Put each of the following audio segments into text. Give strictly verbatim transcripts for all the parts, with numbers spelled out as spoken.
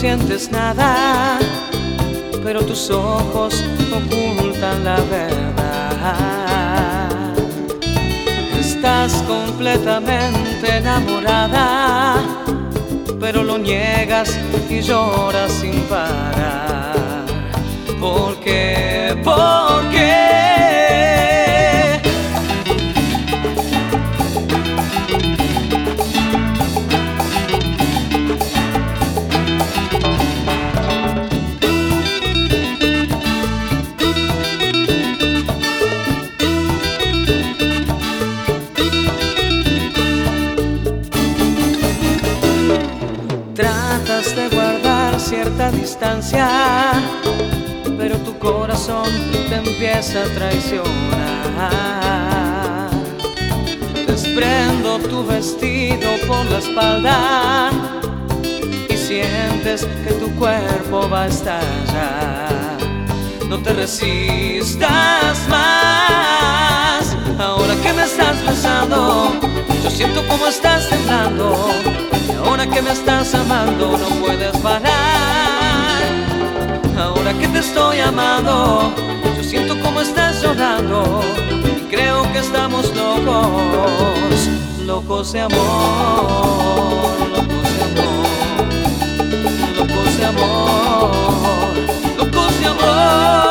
sientes nada, pero tus ojos ocultan la verdad. Estás completamente enamorada, pero lo niegas y lloras sin parar. ¿Por qué? ¿Por qué? Tratas de guardar cierta distancia, pero tu corazón te empieza a traicionar. Desprendo tu vestido por la espalda y sientes que tu cuerpo va a estallar. No te resistas más. Ahora que me estás besando, yo siento como estás temblando. Ahora que me estás amando, no puedes parar. Ahora que te estoy amando, yo siento como estás llorando. Y creo que estamos locos, locos de amor, locos de amor, locos de amor, locos de amor.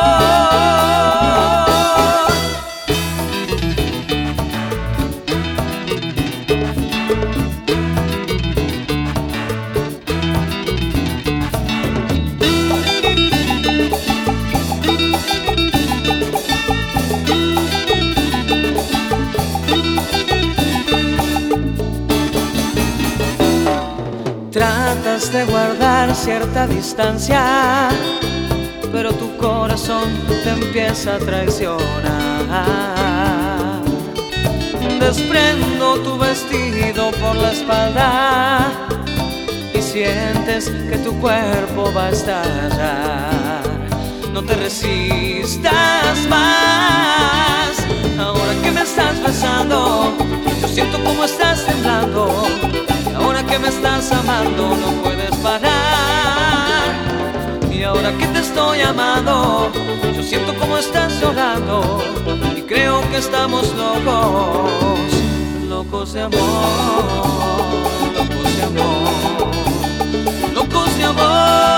Tratas de guardar cierta distancia, pero tu corazón te empieza a traicionar. Desprendo tu vestido por la espalda y sientes que tu cuerpo va a estallar. No te resistas más. Ahora que me estás besando, yo siento como estás temblando. Ahora que me estás amando, no puedes parar. Y ahora que te estoy amando, yo siento como estás llorando. Y creo que estamos locos, locos de amor, locos de amor, locos de amor.